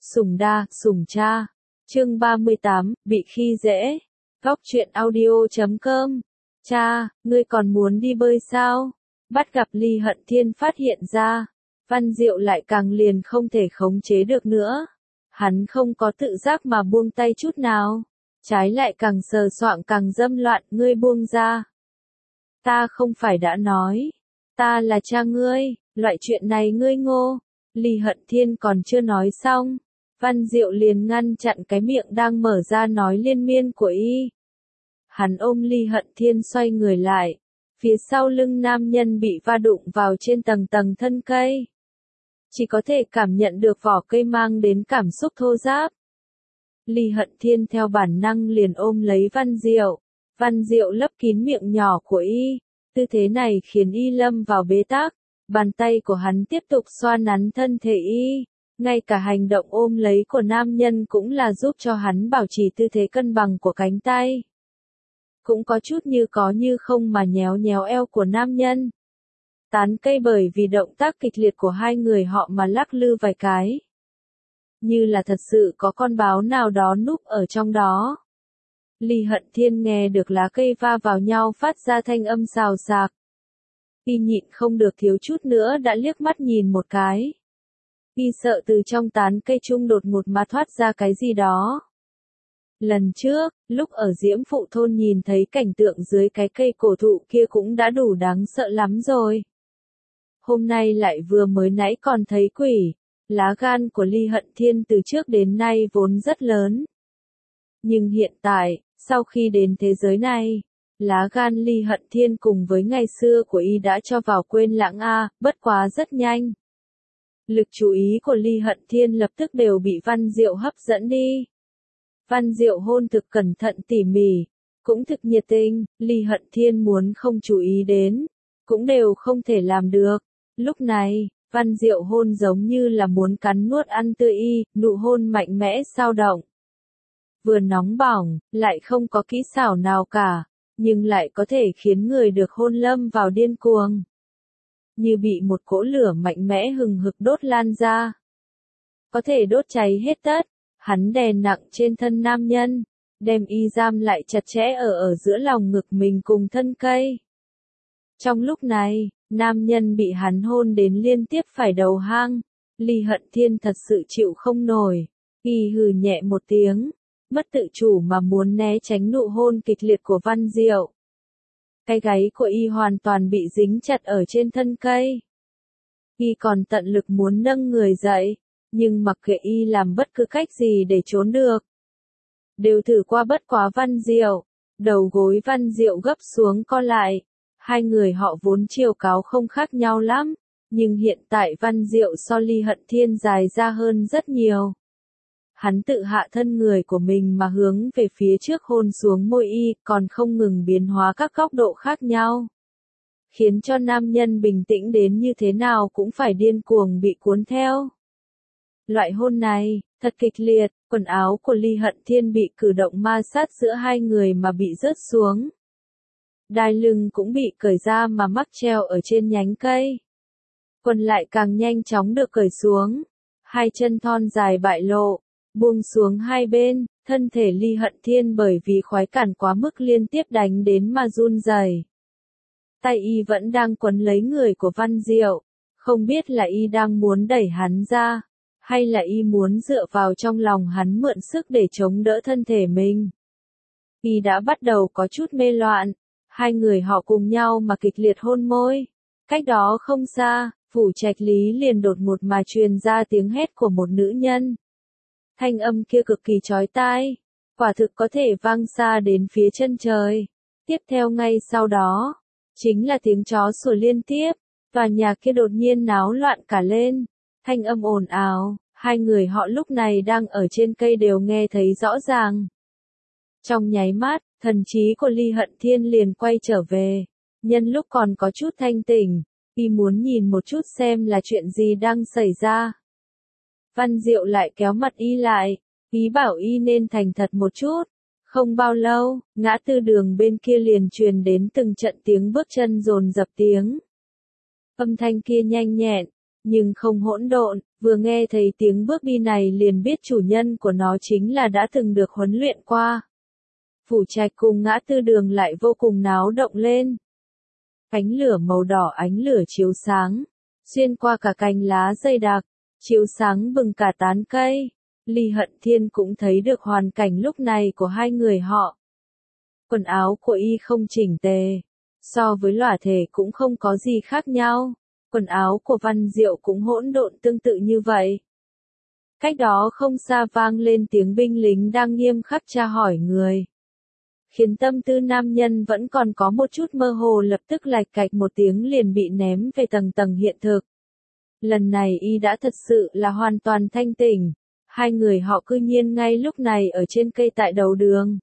Sủng đa, sủng cha. Chương 38, bị khi dễ. Góc truyện audio.com. Cha, ngươi còn muốn đi bơi sao? Bắt gặp Ly Hận Thiên phát hiện ra. Văn Diệu lại càng liền không thể khống chế được nữa. Hắn không có tự giác mà buông tay chút nào. Trái lại càng sờ soạng càng dâm loạn, ngươi buông ra. Ta không phải đã nói. Ta là cha ngươi, loại chuyện này ngươi ngô. Ly Hận Thiên còn chưa nói xong. Văn Diệu liền ngăn chặn cái miệng đang mở ra nói liên miên của y. Hắn ôm Ly Hận Thiên xoay người lại. Phía sau lưng nam nhân bị va đụng vào trên tầng tầng thân cây. Chỉ có thể cảm nhận được vỏ cây mang đến cảm xúc thô ráp. Ly Hận Thiên theo bản năng liền ôm lấy Văn Diệu. Văn Diệu lấp kín miệng nhỏ của y. Tư thế này khiến y lâm vào bế tắc. Bàn tay của hắn tiếp tục xoa nắn thân thể y. Ngay cả hành động ôm lấy của nam nhân cũng là giúp cho hắn bảo trì tư thế cân bằng của cánh tay. Cũng có chút như có như không mà nhéo nhéo eo của nam nhân. Tán cây bởi vì động tác kịch liệt của hai người họ mà lắc lư vài cái. Như là thật sự có con báo nào đó núp ở trong đó. Ly Hận Thiên nghe được lá cây va vào nhau phát ra thanh âm xào xạc. Y nhịn không được thiếu chút nữa đã liếc mắt nhìn một cái. Y sợ từ trong tán cây chung đột ngột mà thoát ra cái gì đó. Lần trước, lúc ở Diễm Phụ Thôn nhìn thấy cảnh tượng dưới cái cây cổ thụ kia cũng đã đủ đáng sợ lắm rồi. Hôm nay lại vừa mới nãy còn thấy quỷ. Lá gan của Ly Hận Thiên từ trước đến nay vốn rất lớn. Nhưng hiện tại, sau khi đến thế giới này, lá gan Ly Hận Thiên cùng với ngày xưa của y đã cho vào quên lãng bất quá rất nhanh. Lực chú ý của Ly Hận Thiên lập tức đều bị Văn Diệu hấp dẫn đi. Văn Diệu hôn thực cẩn thận tỉ mỉ, cũng thực nhiệt tình, Ly Hận Thiên muốn không chú ý đến, cũng đều không thể làm được. Lúc này, Văn Diệu hôn giống như là muốn cắn nuốt ăn tươi y, nụ hôn mạnh mẽ sao động. Vừa nóng bỏng, lại không có kỹ xảo nào cả, nhưng lại có thể khiến người được hôn lâm vào điên cuồng. Như bị một cỗ lửa mạnh mẽ hừng hực đốt lan ra. Có thể đốt cháy hết tất, hắn đè nặng trên thân nam nhân, đem y giam lại chặt chẽ ở giữa lòng ngực mình cùng thân cây. Trong lúc này, nam nhân bị hắn hôn đến liên tiếp phải đầu hang, Ly Hận Thiên thật sự chịu không nổi, y hừ nhẹ một tiếng, mất tự chủ mà muốn né tránh nụ hôn kịch liệt của Văn Diệu. Cái gáy của y hoàn toàn bị dính chặt ở trên thân cây. Y còn tận lực muốn nâng người dậy, nhưng mặc kệ y làm bất cứ cách gì để trốn được. Đều thử qua bất quá Văn Diệu, đầu gối Văn Diệu gấp xuống co lại. Hai người họ vốn chiều cao không khác nhau lắm, nhưng hiện tại Văn Diệu so Ly Hận Thiên dài ra hơn rất nhiều. Hắn tự hạ thân người của mình mà hướng về phía trước hôn xuống môi y, còn không ngừng biến hóa các góc độ khác nhau. Khiến cho nam nhân bình tĩnh đến như thế nào cũng phải điên cuồng bị cuốn theo. Loại hôn này, thật kịch liệt, quần áo của Ly Hận Thiên bị cử động ma sát giữa hai người mà bị rớt xuống. Đai lưng cũng bị cởi ra mà mắc treo ở trên nhánh cây. Quần lại càng nhanh chóng được cởi xuống. Hai chân thon dài bại lộ, buông xuống hai bên, thân thể Ly Hận Thiên bởi vì khoái cảm quá mức liên tiếp đánh đến mà run rẩy. Tay y vẫn đang quấn lấy người của Văn Diệu, không biết là y đang muốn đẩy hắn ra, hay là y muốn dựa vào trong lòng hắn mượn sức để chống đỡ thân thể mình. Y đã bắt đầu có chút mê loạn. Hai người họ cùng nhau mà kịch liệt hôn môi. Cách đó không xa, Phủ Trạch Lý liền đột ngột mà truyền ra tiếng hét của một nữ nhân. Thanh âm kia cực kỳ chói tai, quả thực có thể vang xa đến phía chân trời. Tiếp theo ngay sau đó, chính là tiếng chó sủa liên tiếp, tòa nhà kia đột nhiên náo loạn cả lên. Thanh âm ồn ào, hai người họ lúc này đang ở trên cây đều nghe thấy rõ ràng. Trong nháy mắt, thần trí của Ly Hận Thiên liền quay trở về. Nhân lúc còn có chút thanh tỉnh, y muốn nhìn một chút xem là chuyện gì đang xảy ra. Văn Diệu lại kéo mặt y lại, ý bảo y nên thành thật một chút. Không bao lâu, ngã tư đường bên kia liền truyền đến từng trận tiếng bước chân dồn dập tiếng. Âm thanh kia nhanh nhẹn, nhưng không hỗn độn, vừa nghe thấy tiếng bước đi này liền biết chủ nhân của nó chính là đã từng được huấn luyện qua. Phủ trạch cùng ngã tư đường lại vô cùng náo động lên. Ánh lửa màu đỏ ánh lửa chiếu sáng, xuyên qua cả cành lá dày đặc, chiếu sáng bừng cả tán cây. Ly Hận Thiên cũng thấy được hoàn cảnh lúc này của hai người họ. Quần áo của y không chỉnh tề, so với Lỏa Thể cũng không có gì khác nhau. Quần áo của Văn Diệu cũng hỗn độn tương tự như vậy. Cách đó không xa vang lên tiếng binh lính đang nghiêm khắc tra hỏi người. Khiến tâm tư nam nhân vẫn còn có một chút mơ hồ lập tức lạch cạch một tiếng liền bị ném về tầng tầng hiện thực. Lần này y đã thật sự là hoàn toàn thanh tỉnh. Hai người họ cư nhiên ngay lúc này ở trên cây tại đầu đường.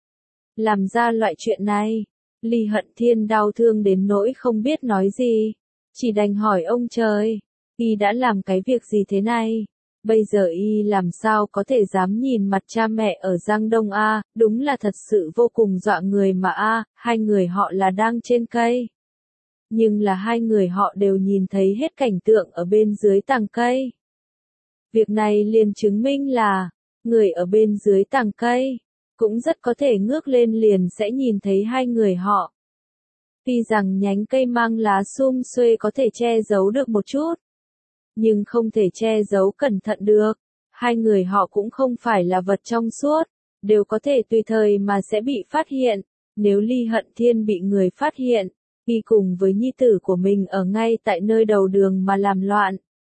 Làm ra loại chuyện này, Ly Hận Thiên đau thương đến nỗi không biết nói gì. Chỉ đành hỏi ông trời, y đã làm cái việc gì thế này? Bây giờ y làm sao có thể dám nhìn mặt cha mẹ ở Giang Đông a? Đúng là thật sự vô cùng dọa người mà a. Hai người họ là đang trên cây. Nhưng là hai người họ đều nhìn thấy hết cảnh tượng ở bên dưới tàng cây. Việc này liền chứng minh là, người ở bên dưới tàng cây, cũng rất có thể ngước lên liền sẽ nhìn thấy hai người họ. Tuy rằng nhánh cây mang lá sum xuê có thể che giấu được một chút, nhưng không thể che giấu cẩn thận được. Hai người họ cũng không phải là vật trong suốt, đều có thể tùy thời mà sẽ bị phát hiện. Nếu Ly Hận Thiên bị người phát hiện, y cùng với nhi tử của mình ở ngay tại nơi đầu đường mà làm loạn.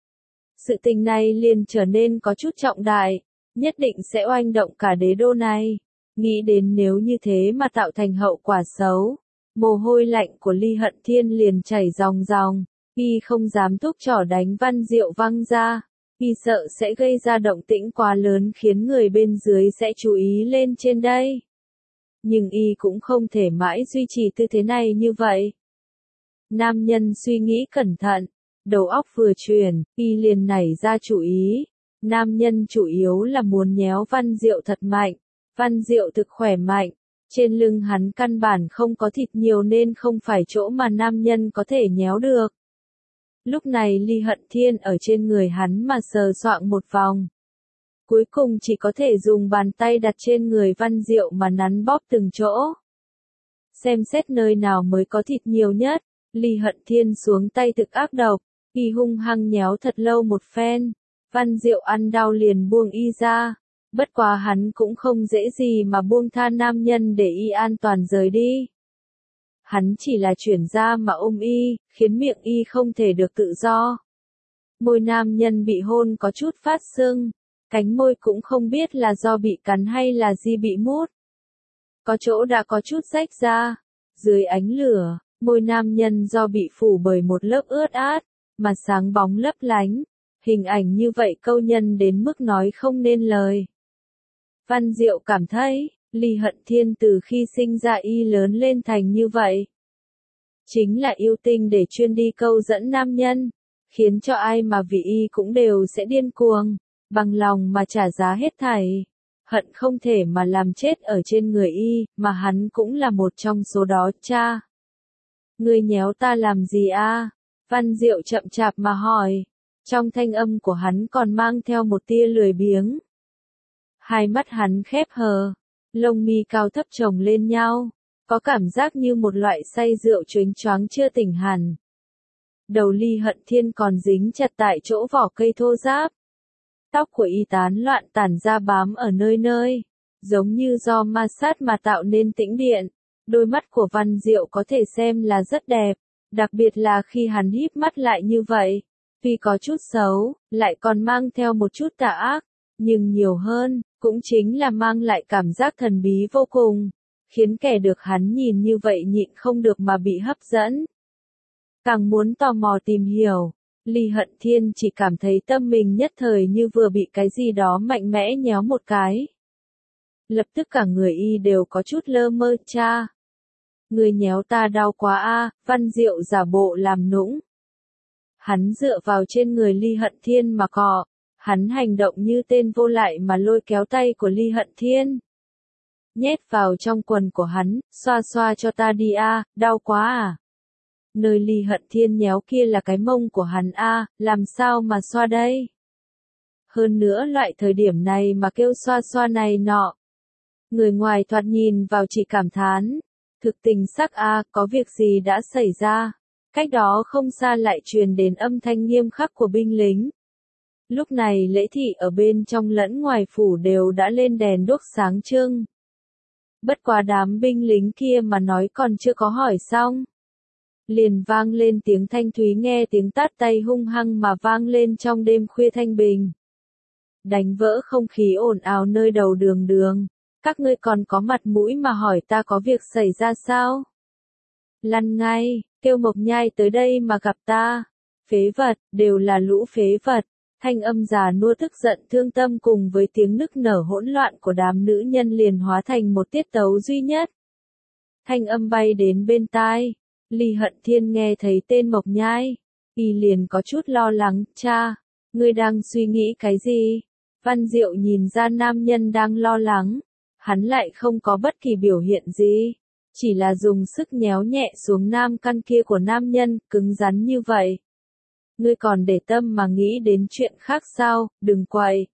Sự tình này liền trở nên có chút trọng đại, nhất định sẽ oanh động cả đế đô này. Nghĩ đến nếu như thế mà tạo thành hậu quả xấu, mồ hôi lạnh của Ly Hận Thiên liền chảy ròng ròng. Y không dám thúc trỏ đánh Văn Diệu văng ra, y sợ sẽ gây ra động tĩnh quá lớn khiến người bên dưới sẽ chú ý lên trên đây. Nhưng y cũng không thể mãi duy trì tư thế này như vậy. Nam nhân suy nghĩ cẩn thận, đầu óc vừa chuyển, y liền nảy ra chủ ý. Nam nhân chủ yếu là muốn nhéo Văn Diệu thật mạnh. Văn Diệu thực khỏe mạnh, trên lưng hắn căn bản không có thịt nhiều nên không phải chỗ mà nam nhân có thể nhéo được. Lúc này Ly Hận Thiên ở trên người hắn mà sờ soạng một vòng. Cuối cùng chỉ có thể dùng bàn tay đặt trên người Văn Diệu mà nắn bóp từng chỗ. Xem xét nơi nào mới có thịt nhiều nhất, Ly Hận Thiên xuống tay thực ác độc, y hung hăng nhéo thật lâu một phen. Văn Diệu ăn đau liền buông y ra. Bất quá hắn cũng không dễ gì mà buông tha nam nhân để y an toàn rời đi. Hắn chỉ là chuyển ra mà ôm y, khiến miệng y không thể được tự do. Môi nam nhân bị hôn có chút phát sưng, cánh môi cũng không biết là do bị cắn hay là gì bị mút. Có chỗ đã có chút rách ra, dưới ánh lửa, môi nam nhân do bị phủ bởi một lớp ướt át, mà sáng bóng lấp lánh. Hình ảnh như vậy câu nhân đến mức nói không nên lời. Văn Diệu cảm thấy, Ly Hận Thiên từ khi sinh ra y lớn lên thành như vậy. Chính là yêu tinh để chuyên đi câu dẫn nam nhân, khiến cho ai mà vì y cũng đều sẽ điên cuồng, bằng lòng mà trả giá hết thảy. Hận không thể mà làm chết ở trên người y, mà hắn cũng là một trong số đó. Cha! Ngươi nhéo ta làm gì a? Văn Diệu chậm chạp mà hỏi. Trong thanh âm của hắn còn mang theo một tia lười biếng. Hai mắt hắn khép hờ, lông mi cao thấp chồng lên nhau, có cảm giác như một loại say rượu chónh choáng chưa tỉnh hẳn. Đầu Ly Hận Thiên còn dính chặt tại chỗ vỏ cây thô ráp. Tóc của y tán loạn tản ra bám ở nơi nơi, giống như do ma sát mà tạo nên tĩnh điện. Đôi mắt của Văn Diệu có thể xem là rất đẹp, đặc biệt là khi hắn híp mắt lại như vậy. Tuy có chút xấu, lại còn mang theo một chút tà ác, nhưng nhiều hơn, cũng chính là mang lại cảm giác thần bí vô cùng, khiến kẻ được hắn nhìn như vậy nhịn không được mà bị hấp dẫn. Càng muốn tò mò tìm hiểu, Ly Hận Thiên chỉ cảm thấy tâm mình nhất thời như vừa bị cái gì đó mạnh mẽ nhéo một cái. Lập tức cả người y đều có chút lơ mơ. Cha! Người nhéo ta đau quá a. Văn Diệu giả bộ làm nũng. Hắn dựa vào trên người Ly Hận Thiên mà cọ. Hắn hành động như tên vô lại mà lôi kéo tay của Ly Hận Thiên. Nhét vào trong quần của hắn, xoa xoa cho ta đi a, đau quá à. Nơi Ly Hận Thiên nhéo kia là cái mông của hắn a, làm sao mà xoa đây? Hơn nữa loại thời điểm này mà kêu xoa xoa này nọ. Người ngoài thoạt nhìn vào chỉ cảm thán. Thực tình sắc a, có việc gì đã xảy ra? Cách đó không xa lại truyền đến âm thanh nghiêm khắc của binh lính. Lúc này Lễ Thị ở bên trong lẫn ngoài phủ đều đã lên đèn đuốc sáng trưng. Bất quá đám binh lính kia mà nói còn chưa có hỏi xong. Liền vang lên tiếng thanh thúy, nghe tiếng tát tay hung hăng mà vang lên trong đêm khuya thanh bình. Đánh vỡ không khí ồn ào nơi đầu đường đường. Các ngươi còn có mặt mũi mà hỏi ta có việc xảy ra sao? Lăn ngay, kêu Mộc Nhai tới đây mà gặp ta. Phế vật, đều là lũ phế vật. Thanh âm già nua tức giận thương tâm cùng với tiếng nức nở hỗn loạn của đám nữ nhân liền hóa thành một tiết tấu duy nhất. Thanh âm bay đến bên tai. Ly Hận Thiên nghe thấy tên Mộc Nhai. Y liền có chút lo lắng, cha, ngươi đang suy nghĩ cái gì? Văn Diệu nhìn ra nam nhân đang lo lắng. Hắn lại không có bất kỳ biểu hiện gì. Chỉ là dùng sức nhéo nhẹ xuống nam căn kia của nam nhân, cứng rắn như vậy. Ngươi còn để tâm mà nghĩ đến chuyện khác sao, đừng quậy.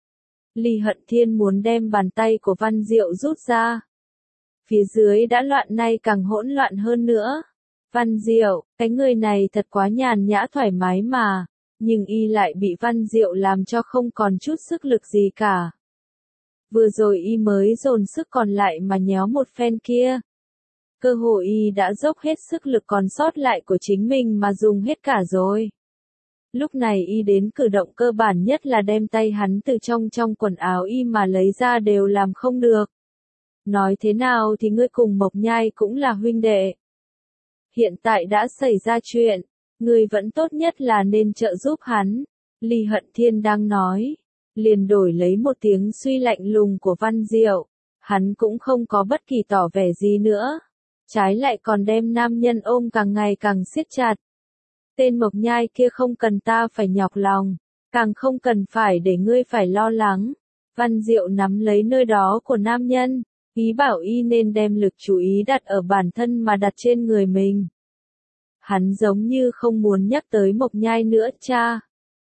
Ly Hận Thiên muốn đem bàn tay của Văn Diệu rút ra. Phía dưới đã loạn nay càng hỗn loạn hơn nữa. Văn Diệu, cái người này thật quá nhàn nhã thoải mái mà. Nhưng y lại bị Văn Diệu làm cho không còn chút sức lực gì cả. Vừa rồi y mới dồn sức còn lại mà nhéo một phen kia. Cơ hội y đã dốc hết sức lực còn sót lại của chính mình mà dùng hết cả rồi. Lúc này y đến cử động cơ bản nhất là đem tay hắn từ trong quần áo y mà lấy ra đều làm không được. Nói thế nào thì ngươi cùng Mộc Nhai cũng là huynh đệ. Hiện tại đã xảy ra chuyện, ngươi vẫn tốt nhất là nên trợ giúp hắn. Ly Hận Thiên đang nói, liền đổi lấy một tiếng suy lạnh lùng của Văn Diệu. Hắn cũng không có bất kỳ tỏ vẻ gì nữa. Trái lại còn đem nam nhân ôm càng ngày càng siết chặt. Tên Mộc Nhai kia không cần ta phải nhọc lòng, càng không cần phải để ngươi phải lo lắng. Văn Diệu nắm lấy nơi đó của nam nhân, ý bảo y nên đem lực chú ý đặt ở bản thân mà đặt trên người mình. Hắn giống như không muốn nhắc tới Mộc Nhai nữa, cha.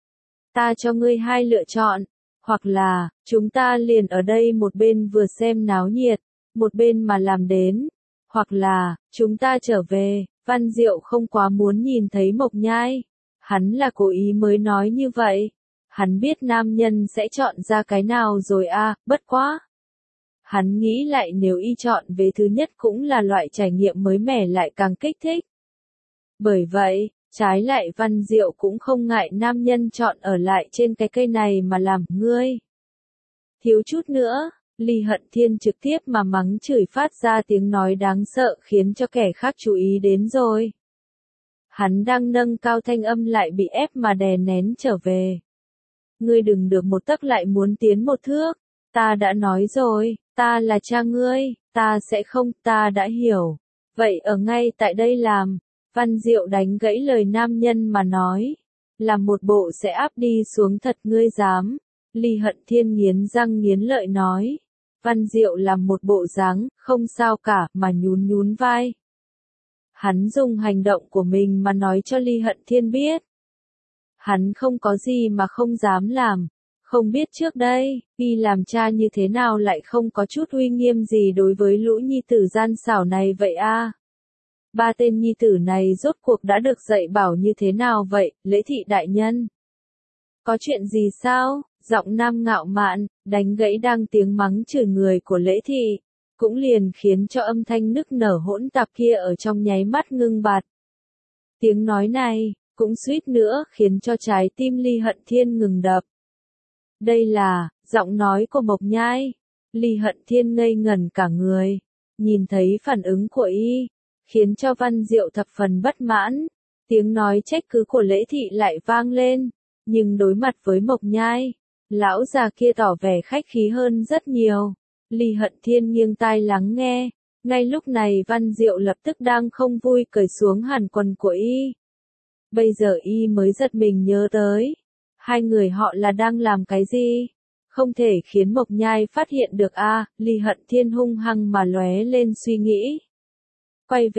Ta cho ngươi hai lựa chọn, hoặc là, chúng ta liền ở đây một bên vừa xem náo nhiệt, một bên mà làm đến, hoặc là, chúng ta trở về. Văn Diệu không quá muốn nhìn thấy Mộc Nhai. Hắn là cố ý mới nói như vậy. Hắn biết nam nhân sẽ chọn ra cái nào rồi à, bất quá. Hắn nghĩ lại nếu y chọn về thứ nhất cũng là loại trải nghiệm mới mẻ lại càng kích thích. Bởi vậy, trái lại Văn Diệu cũng không ngại nam nhân chọn ở lại trên cái cây này mà làm ngươi. Thiếu chút nữa. Ly Hận Thiên trực tiếp mà mắng chửi phát ra tiếng nói đáng sợ khiến cho kẻ khác chú ý đến rồi. Hắn đang nâng cao thanh âm lại bị ép mà đè nén trở về. Ngươi đừng được một tấc lại muốn tiến một thước. Ta đã nói rồi, ta là cha ngươi, ta sẽ không, ta đã hiểu. Vậy ở ngay tại đây làm. Văn Diệu đánh gãy lời nam nhân mà nói. Làm một bộ sẽ áp đi xuống thật ngươi dám. Ly Hận Thiên nghiến răng nghiến lợi nói. Văn Diệu làm một bộ dáng, không sao cả, mà nhún vai. Hắn dùng hành động của mình mà nói cho Ly Hận Thiên biết. Hắn không có gì mà không dám làm. Không biết trước đây, y làm cha như thế nào lại không có chút uy nghiêm gì đối với lũ nhi tử gian xảo này vậy a? Ba tên nhi tử này rốt cuộc đã được dạy bảo như thế nào vậy, Lễ Thị đại nhân? Có chuyện gì sao? Giọng nam ngạo mạn, đánh gãy đang tiếng mắng chửi người của Lễ Thị, cũng liền khiến cho âm thanh nức nở hỗn tạp kia ở trong nháy mắt ngưng bặt. Tiếng nói này, cũng suýt nữa khiến cho trái tim Ly Hận Thiên ngừng đập. Đây là, giọng nói của Mộc Nhai. Ly Hận Thiên ngây ngẩn cả người, nhìn thấy phản ứng của y, khiến cho Văn Diệu thập phần bất mãn. Tiếng nói trách cứ của Lễ Thị lại vang lên, nhưng đối mặt với Mộc Nhai, lão già kia tỏ vẻ khách khí hơn rất nhiều. Ly Hận Thiên nghiêng tai lắng nghe, ngay lúc này Văn Diệu lập tức đang không vui cởi xuống hẳn quần của y. Bây giờ y mới giật mình nhớ tới, hai người họ là đang làm cái gì? Không thể khiến Mộc Nhai phát hiện được a. Ly Hận Thiên hung hăng mà lóe lên suy nghĩ. Quay về,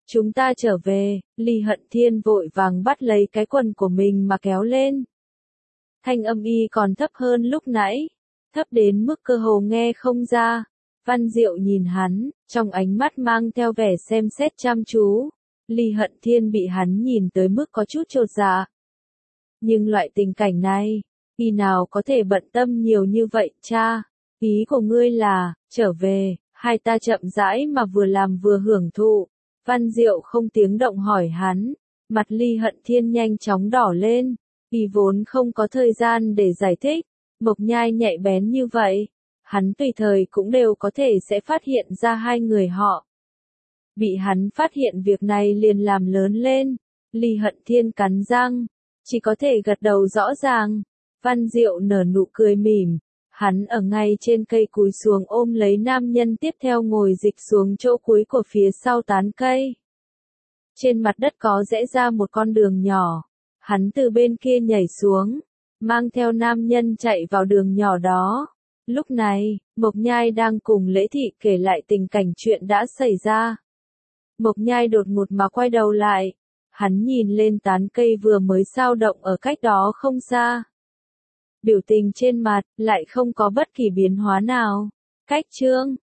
Chúng ta trở về, Ly Hận Thiên vội vàng bắt lấy cái quần của mình mà kéo lên. Thanh âm y còn thấp hơn lúc nãy, thấp đến mức cơ hồ nghe không ra. Văn Diệu nhìn hắn, trong ánh mắt mang theo vẻ xem xét chăm chú. Ly Hận Thiên bị hắn nhìn tới mức có chút chột dạ. Nhưng loại tình cảnh này, khi nào có thể bận tâm nhiều như vậy, cha? Ý của ngươi là, trở về, hai ta chậm rãi mà vừa làm vừa hưởng thụ. Văn Diệu không tiếng động hỏi hắn, mặt Ly Hận Thiên nhanh chóng đỏ lên, y vốn không có thời gian để giải thích, Mộc Nhai nhạy bén như vậy, hắn tùy thời cũng đều có thể sẽ phát hiện ra hai người họ. Bị hắn phát hiện việc này liền làm lớn lên, Ly Hận Thiên cắn răng, chỉ có thể gật đầu rõ ràng. Văn Diệu nở nụ cười mỉm, hắn ở ngay trên cây cúi xuống ôm lấy nam nhân tiếp theo ngồi dịch xuống chỗ cuối của phía sau tán cây. Trên mặt đất có rẽ ra một con đường nhỏ, hắn từ bên kia nhảy xuống, mang theo nam nhân chạy vào đường nhỏ đó. Lúc này, Mộc Nhai đang cùng Lễ Thị kể lại tình cảnh chuyện đã xảy ra. Mộc Nhai đột ngột mà quay đầu lại, hắn nhìn lên tán cây vừa mới dao động ở cách đó không xa. Biểu tình trên mặt lại không có bất kỳ biến hóa nào. Cách chương